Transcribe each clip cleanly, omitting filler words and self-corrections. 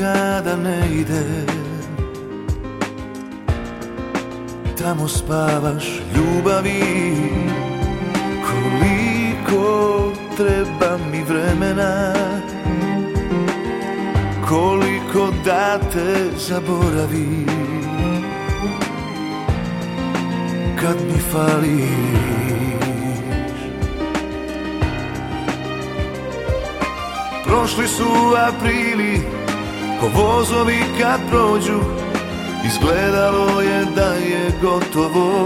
kada ne idem. Tamo spavaš ljubavi, koliko treba mi vremena, koliko da te zaboravim. Kad mi fališ, prošli su aprili, ko vozovi kad prođu, izgledalo je da je gotovo.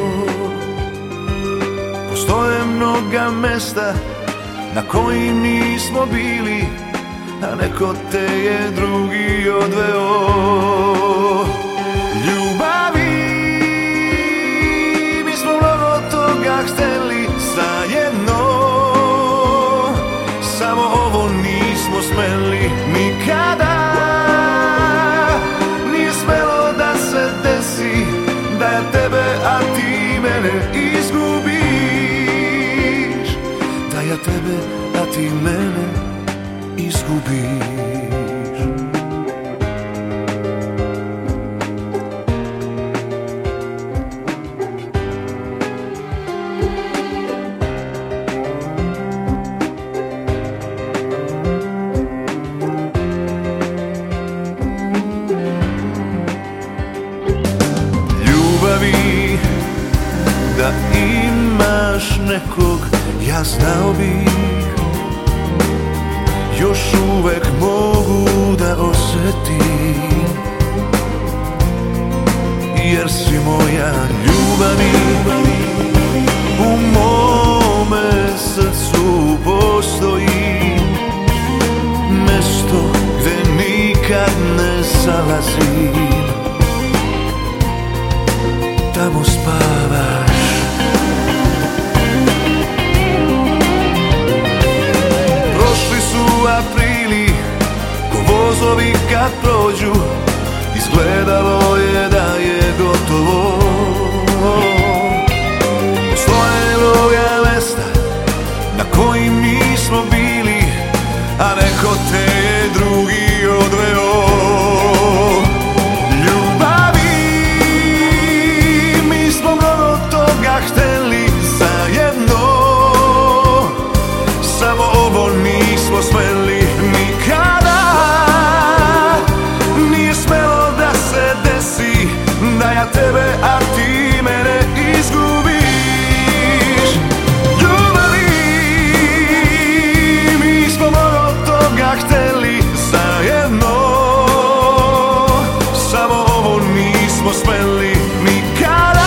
Postoje mnoga mesta na kojim nismo bili, a neko te je drugi odveo. Ljubavi, mi smo mnogo toga hteli zajedno, samo ovo nismo smeli nikada. Nije smelo da se desi da ja tebe, a ti mene izgubiš, da ja tebe, a ti mene izgubiš. Ljubavi, da imaš nekog, ja znao bih, još uvek mogu da osjetim, jer si moja ljubavi. U mome srcu postoji mesto gde nikad ne zalazim. Tamo spavaš, prošli su aprili, ko vozovi kad prođu, izgledalo je da je gotovo. Postoje mnoga mesta na kojim nismo bili, a neko te je drugi odveo. Ljubavi, mi smo mnogo toga hteli zajedno, samo ovo nismo smeli nikada. Nije smelo da se desi da ja tebe, a ti mene izgubiš. Ljubavi, mi smo mnogo toga hteli zajedno, samo ovo nismo smeli nikada.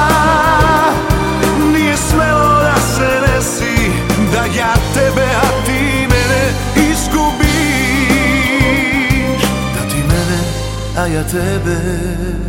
Nije smelo da se desi da ja tebe, a ti mene izgubiš, da ti mene, a ja tebe